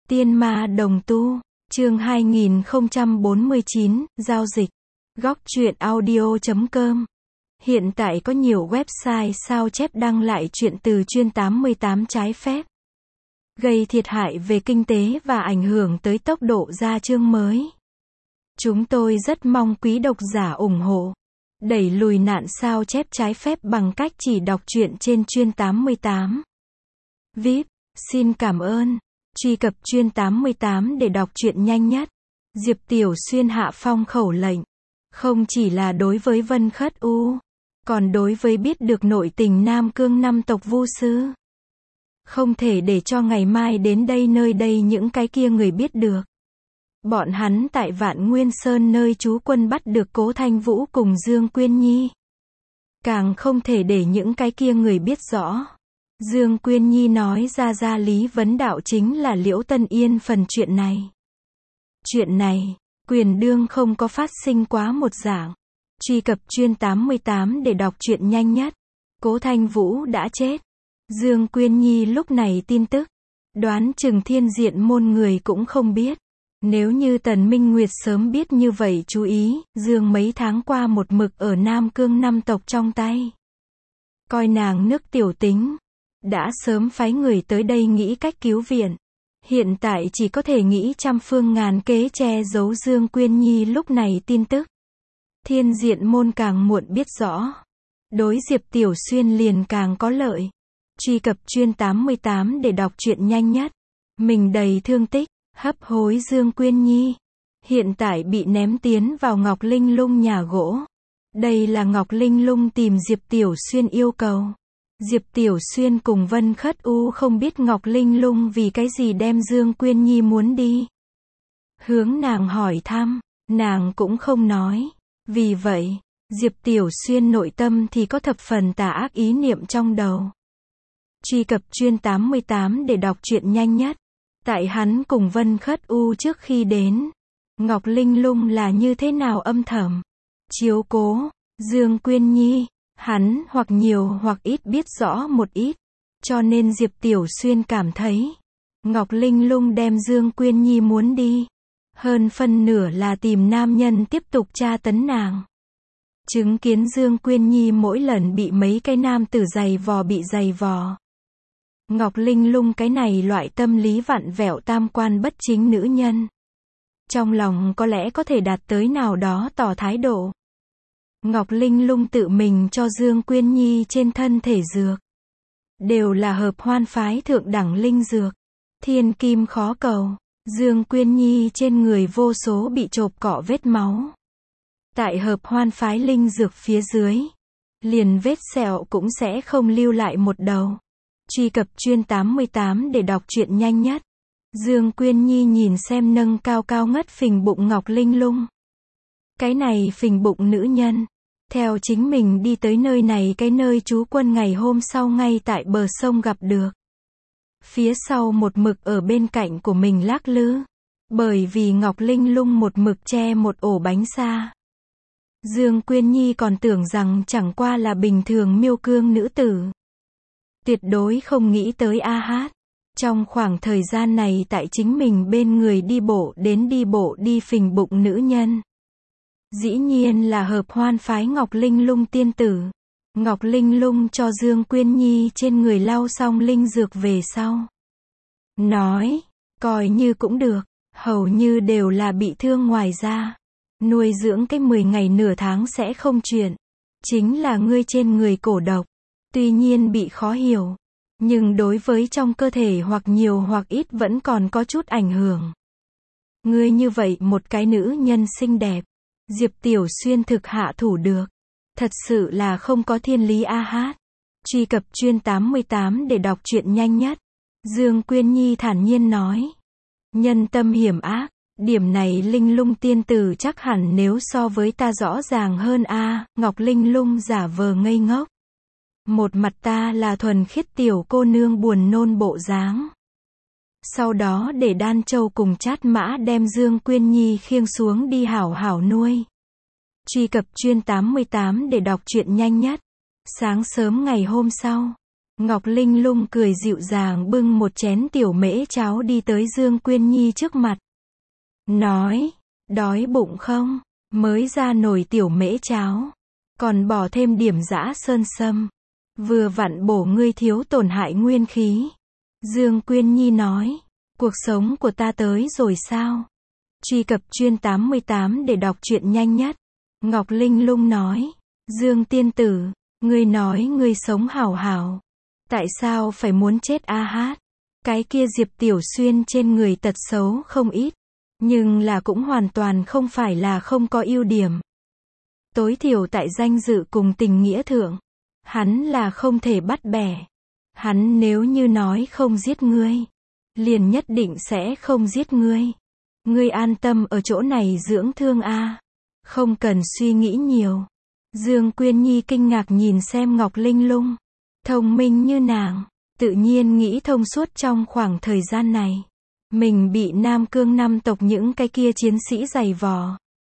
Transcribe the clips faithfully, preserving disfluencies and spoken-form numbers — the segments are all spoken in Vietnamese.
Tiên ma đồng tu, chương hai nghìn không trăm bốn mươi chín, giao dịch. Góc truyện audio chấm com. Hiện tại có nhiều website sao chép đăng lại chuyện từ chuyên tám mươi tám trái phép, gây thiệt hại về kinh tế và ảnh hưởng tới tốc độ ra chương mới. Chúng tôi rất mong quý độc giả ủng hộ, đẩy lùi nạn sao chép trái phép bằng cách chỉ đọc truyện trên chuyên tám mươi tám. vê i pê, xin cảm ơn. Truy cập chuyên tám mươi tám để đọc truyện nhanh nhất. Diệp Tiểu Xuyên hạ phong khẩu lệnh, không chỉ là đối với Vân Khất U, còn đối với biết được nội tình Nam Cương năm tộc Vu Sư. Không thể để cho ngày mai đến đây nơi đây những cái kia người biết được. Bọn hắn tại Vạn Nguyên Sơn nơi trú quân bắt được Cố Thanh Vũ cùng Dương Quyên Nhi. Càng không thể để những cái kia người biết rõ. Dương Quyên Nhi nói ra ra Lý Vấn Đạo chính là Liễu Tân Yên phần chuyện này. Chuyện này, quyền đương không có phát sinh quá một dạng. Truy cập chuyên tám mươi tám để đọc truyện nhanh nhất. Cố Thanh Vũ đã chết. Dương Quyên Nhi lúc này tin tức, đoán chừng thiên diện môn người cũng không biết. Nếu như Tần Minh Nguyệt sớm biết như vậy chú ý, Dương mấy tháng qua một mực ở Nam Cương năm tộc trong tay. Coi nàng nước tiểu tính, đã sớm phái người tới đây nghĩ cách cứu viện. Hiện tại chỉ có thể nghĩ trăm phương ngàn kế che giấu Dương Quyên Nhi lúc này tin tức. Thiên diện môn càng muộn biết rõ, đối Diệp Tiểu Xuyên liền càng có lợi. Truy cập chuyên tám mươi tám để đọc truyện nhanh nhất. Mình đầy thương tích, hấp hối Dương Quyên Nhi. Hiện tại bị ném tiến vào Ngọc Linh Lung nhà gỗ. Đây là Ngọc Linh Lung tìm Diệp Tiểu Xuyên yêu cầu. Diệp Tiểu Xuyên cùng Vân Khất U không biết Ngọc Linh Lung vì cái gì đem Dương Quyên Nhi muốn đi. Hướng nàng hỏi thăm, nàng cũng không nói. Vì vậy, Diệp Tiểu Xuyên nội tâm thì có thập phần tà ác ý niệm trong đầu. Truy cập chuyên tám mươi tám để đọc truyện nhanh nhất. Tại hắn cùng Vân Khất U trước khi đến, Ngọc Linh Lung là như thế nào âm thầm chiếu cố Dương Quyên Nhi, hắn hoặc nhiều hoặc ít biết rõ một ít, cho nên Diệp Tiểu Xuyên cảm thấy Ngọc Linh Lung đem Dương Quyên Nhi muốn đi, hơn phân nửa là tìm nam nhân tiếp tục tra tấn nàng. Chứng kiến Dương Quyên Nhi mỗi lần bị mấy cái nam tử giày vò bị giày vò, Ngọc Linh Lung cái này loại tâm lý vặn vẹo tam quan bất chính nữ nhân, trong lòng có lẽ có thể đạt tới nào đó tỏ thái độ. Ngọc Linh Lung tự mình cho Dương Quyên Nhi trên thân thể dược, đều là hợp hoan phái thượng đẳng linh dược, thiên kim khó cầu. Dương Quyên Nhi trên người vô số bị chộp cọ vết máu. Tại hợp hoan phái linh dược phía dưới, liền vết sẹo cũng sẽ không lưu lại một đầu. Truy cập chuyên tám mươi tám để đọc truyện nhanh nhất. Dương Quyên Nhi nhìn xem nâng cao cao ngất phình bụng Ngọc Linh Lung. Cái này phình bụng nữ nhân, theo chính mình đi tới nơi này cái nơi trú quân ngày hôm sau ngay tại bờ sông gặp được. Phía sau một mực ở bên cạnh của mình lắc lư, bởi vì Ngọc Linh Lung một mực che một ổ bánh xa. Dương Quyên Nhi còn tưởng rằng chẳng qua là bình thường miêu cương nữ tử. Tuyệt đối không nghĩ tới a hát. Trong khoảng thời gian này tại chính mình bên người đi bộ đến đi bộ đi phình bụng nữ nhân. Dĩ nhiên là hợp hoan phái Ngọc Linh Lung tiên tử. Ngọc Linh Lung cho Dương Quyên Nhi trên người lau xong linh dược về sau. Nói, coi như cũng được, hầu như đều là bị thương ngoài ra. Nuôi dưỡng cái mười ngày nửa tháng sẽ không chuyện. Chính là ngươi trên người cổ độc. Tuy nhiên bị khó hiểu, nhưng đối với trong cơ thể hoặc nhiều hoặc ít vẫn còn có chút ảnh hưởng. Ngươi như vậy một cái nữ nhân xinh đẹp, Diệp Tiểu Xuyên thực hạ thủ được. Thật sự là không có thiên lý a hát. Truy cập chuyên tám mươi tám để đọc truyện nhanh nhất. Dương Quyên Nhi thản nhiên nói. Nhân tâm hiểm ác, điểm này Linh Lung tiên tử chắc hẳn nếu so với ta rõ ràng hơn a. Ngọc Linh Lung giả vờ ngây ngốc. Một mặt ta là thuần khiết tiểu cô nương buồn nôn bộ dáng. Sau đó để Đan Châu cùng Chát Mã đem Dương Quyên Nhi khiêng xuống đi hảo hảo nuôi. Truy cập chuyên tám mươi tám để đọc truyện nhanh nhất. Sáng sớm ngày hôm sau, Ngọc Linh Lung cười dịu dàng bưng một chén tiểu mễ cháo đi tới Dương Quyên Nhi trước mặt. Nói, đói bụng không? Mới ra nồi tiểu mễ cháo. Còn bỏ thêm điểm dã sơn sâm. Vừa vặn bổ ngươi thiếu tổn hại nguyên khí. Dương Quyên Nhi nói, cuộc sống của ta tới rồi sao? Truy cập chuyên tám mươi tám để đọc truyện nhanh nhất. Ngọc Linh Lung nói, Dương tiên tử, ngươi nói ngươi sống hảo hảo. Tại sao phải muốn chết a hát? Cái kia Diệp Tiểu Xuyên trên người tật xấu không ít. Nhưng là cũng hoàn toàn không phải là không có ưu điểm. Tối thiểu tại danh dự cùng tình nghĩa thượng. Hắn là không thể bắt bẻ. Hắn nếu như nói không giết ngươi, liền nhất định sẽ không giết ngươi. Ngươi an tâm ở chỗ này dưỡng thương a. Không cần suy nghĩ nhiều. Dương Quyên Nhi kinh ngạc nhìn xem Ngọc Linh Lung. Thông minh như nàng, tự nhiên nghĩ thông suốt trong khoảng thời gian này. Mình bị Nam Cương năm tộc những cái kia chiến sĩ giày vò.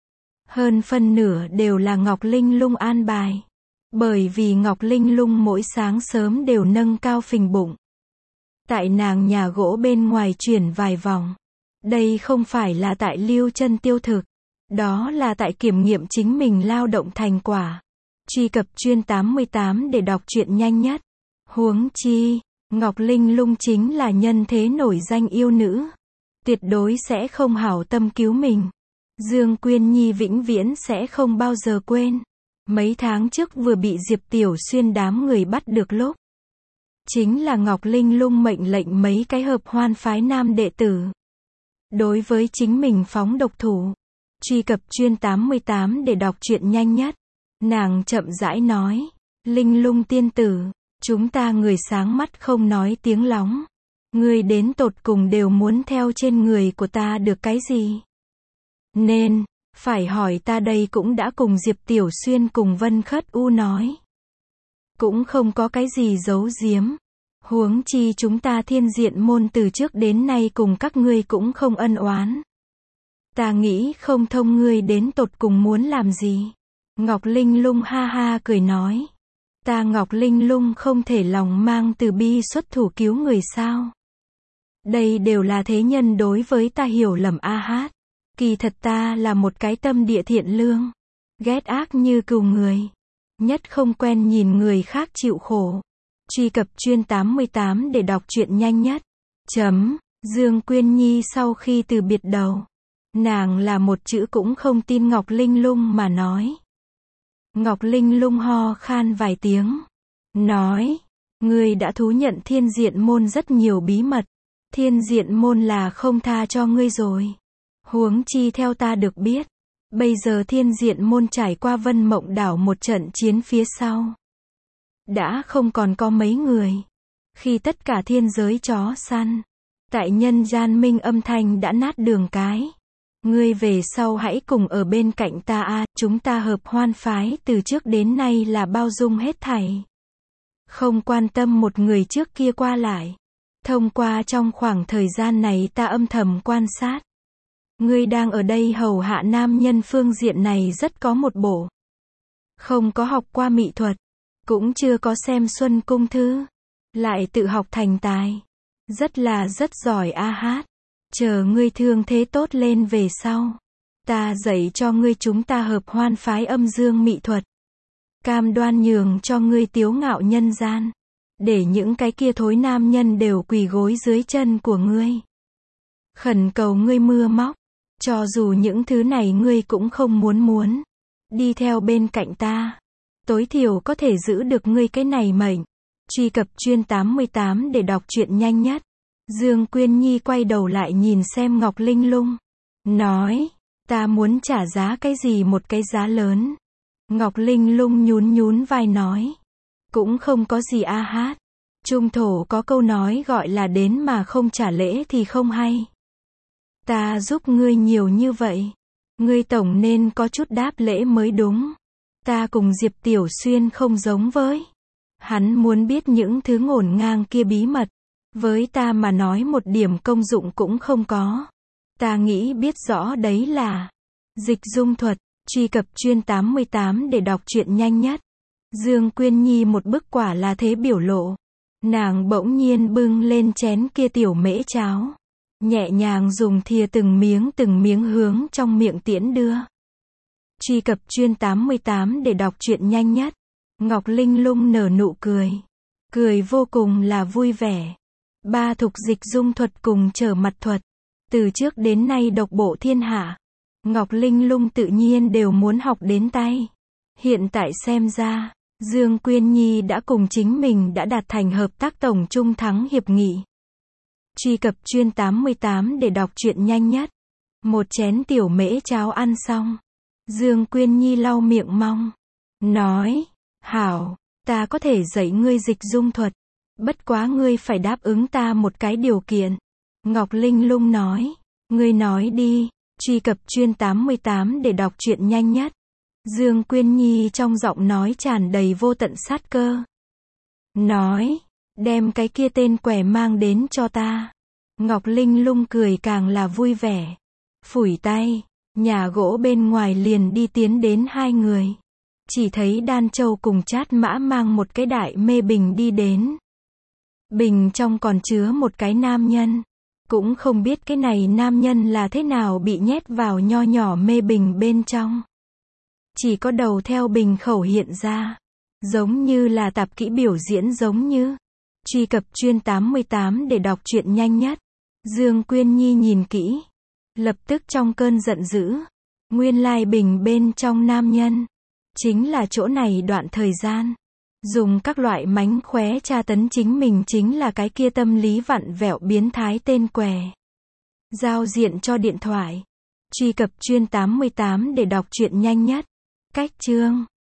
Hơn phân nửa đều là Ngọc Linh Lung an bài. Bởi vì Ngọc Linh Lung mỗi sáng sớm đều nâng cao phình bụng. Tại nàng nhà gỗ bên ngoài chuyển vài vòng. Đây không phải là tại lưu chân tiêu thực. Đó là tại kiểm nghiệm chính mình lao động thành quả. Truy cập chuyên tám mươi tám để đọc truyện nhanh nhất. Huống chi, Ngọc Linh Lung chính là nhân thế nổi danh yêu nữ. Tuyệt đối sẽ không hảo tâm cứu mình. Dương Quyên Nhi vĩnh viễn sẽ không bao giờ quên. Mấy tháng trước vừa bị Diệp Tiểu Xuyên đám người bắt được lúc. Chính là Ngọc Linh Lung mệnh lệnh mấy cái hợp hoan phái nam đệ tử. Đối với chính mình phóng độc thủ. Truy cập chuyên tám mươi tám để đọc truyện nhanh nhất. Nàng chậm rãi nói. Linh Lung tiên tử, chúng ta người sáng mắt không nói tiếng lóng. Ngươi đến tột cùng đều muốn theo trên người của ta được cái gì? Nên, phải hỏi ta đây cũng đã cùng Diệp Tiểu Xuyên cùng Vân Khất U nói. Cũng không có cái gì giấu giếm. Huống chi chúng ta Thiên Diện môn từ trước đến nay cùng các ngươi cũng không ân oán. Ta nghĩ không thông ngươi đến tột cùng muốn làm gì. Ngọc Linh Lung ha ha cười nói. Ta Ngọc Linh Lung không thể lòng mang từ bi xuất thủ cứu người sao. Đây đều là thế nhân đối với ta hiểu lầm a hát. Kỳ thật ta là một cái tâm địa thiện lương. Ghét ác như cừu người. Nhất không quen nhìn người khác chịu khổ. Truy cập chuyên tám mươi tám để đọc truyện nhanh nhất. Chấm. Dương Quyên Nhi sau khi từ biệt đầu. Nàng là một chữ cũng không tin Ngọc Linh Lung mà nói. Ngọc Linh Lung ho khan vài tiếng. Nói. Ngươi đã thú nhận Thiên Diện môn rất nhiều bí mật. Thiên Diện môn là không tha cho ngươi rồi. Huống chi theo ta được biết. Bây giờ Thiên Diện môn trải qua Vân Mộng đảo một trận chiến phía sau. Đã không còn có mấy người. Khi tất cả thiên giới chó săn. Tại nhân gian minh âm thanh đã nát đường cái. Ngươi về sau hãy cùng ở bên cạnh ta a, chúng ta hợp hoan phái từ trước đến nay là bao dung hết thảy. Không quan tâm một người trước kia qua lại. Thông qua trong khoảng thời gian này ta âm thầm quan sát. Ngươi đang ở đây hầu hạ nam nhân phương diện này rất có một bộ. Không có học qua mỹ thuật. Cũng chưa có xem Xuân Cung Thư. Lại tự học thành tài. Rất là rất giỏi a hát. Chờ ngươi thương thế tốt lên về sau. Ta dạy cho ngươi chúng ta hợp hoan phái âm dương mỹ thuật. Cam đoan nhường cho ngươi tiếu ngạo nhân gian. Để những cái kia thối nam nhân đều quỳ gối dưới chân của ngươi. Khẩn cầu ngươi mưa móc. Cho dù những thứ này ngươi cũng không muốn muốn. Đi theo bên cạnh ta. Tối thiểu có thể giữ được ngươi cái này mệnh. Truy cập chuyên tám mươi tám để đọc truyện nhanh nhất. Dương Quyên Nhi quay đầu lại nhìn xem Ngọc Linh Lung. Nói. Ta muốn trả giá cái gì một cái giá lớn. Ngọc Linh Lung nhún nhún vai nói. Cũng không có gì a hát. Trung thổ có câu nói gọi là đến mà không trả lễ thì không hay. Ta giúp ngươi nhiều như vậy. Ngươi tổng nên có chút đáp lễ mới đúng. Ta cùng Diệp Tiểu Xuyên không giống với. Hắn muốn biết những thứ ngổn ngang kia bí mật. Với ta mà nói một điểm công dụng cũng không có. Ta nghĩ biết rõ đấy là dịch dung thuật. Truy cập chuyên tám mươi tám để đọc truyện nhanh nhất. Dương Quyên Nhi một bức quả là thế biểu lộ. Nàng bỗng nhiên bưng lên chén kia tiểu mễ cháo. Nhẹ nhàng dùng thìa từng miếng từng miếng hướng trong miệng tiễn đưa. Truy cập chuyên tám mươi tám để đọc truyện nhanh nhất. Ngọc Linh Lung nở nụ cười. Cười vô cùng là vui vẻ. Ba thục dịch dung thuật cùng trở mặt thuật. Từ trước đến nay độc bộ thiên hạ. Ngọc Linh Lung tự nhiên đều muốn học đến tay. Hiện tại xem ra, Dương Quyên Nhi đã cùng chính mình đã đạt thành hợp tác tổng trung thắng hiệp nghị. Truy cập chuyên tám mươi tám để đọc truyện nhanh nhất. Một chén tiểu mễ cháo ăn xong. Dương Quyên Nhi lau miệng mong. Nói, hảo, ta có thể dạy ngươi dịch dung thuật. Bất quá ngươi phải đáp ứng ta một cái điều kiện. Ngọc Linh Lung nói, ngươi nói đi. Truy cập chuyên tám mươi tám để đọc truyện nhanh nhất. Dương Quyên Nhi trong giọng nói tràn đầy vô tận sát cơ. Nói, đem cái kia tên quẻ mang đến cho ta. Ngọc Linh Lung cười càng là vui vẻ. Phủi tay, nhà gỗ bên ngoài liền đi tiến đến hai người. Chỉ thấy Đan Châu cùng Trát Mã mang một cái đại mê bình đi đến. Bình trong còn chứa một cái nam nhân. Cũng không biết cái này nam nhân là thế nào bị nhét vào nho nhỏ mê bình bên trong. Chỉ có đầu theo bình khẩu hiện ra. Giống như là tạp kỹ biểu diễn giống như. Truy cập chuyên tám mươi tám để đọc truyện nhanh nhất. Dương Quyên Nhi nhìn kỹ. Lập tức trong cơn giận dữ. Nguyên lai bình bên trong nam nhân. Chính là chỗ này đoạn thời gian. Dùng các loại mánh khóe tra tấn chính mình chính là cái kia tâm lý vặn vẹo biến thái tên què. Giao diện cho điện thoại. Truy cập chuyên tám mươi tám để đọc truyện nhanh nhất. Cách chương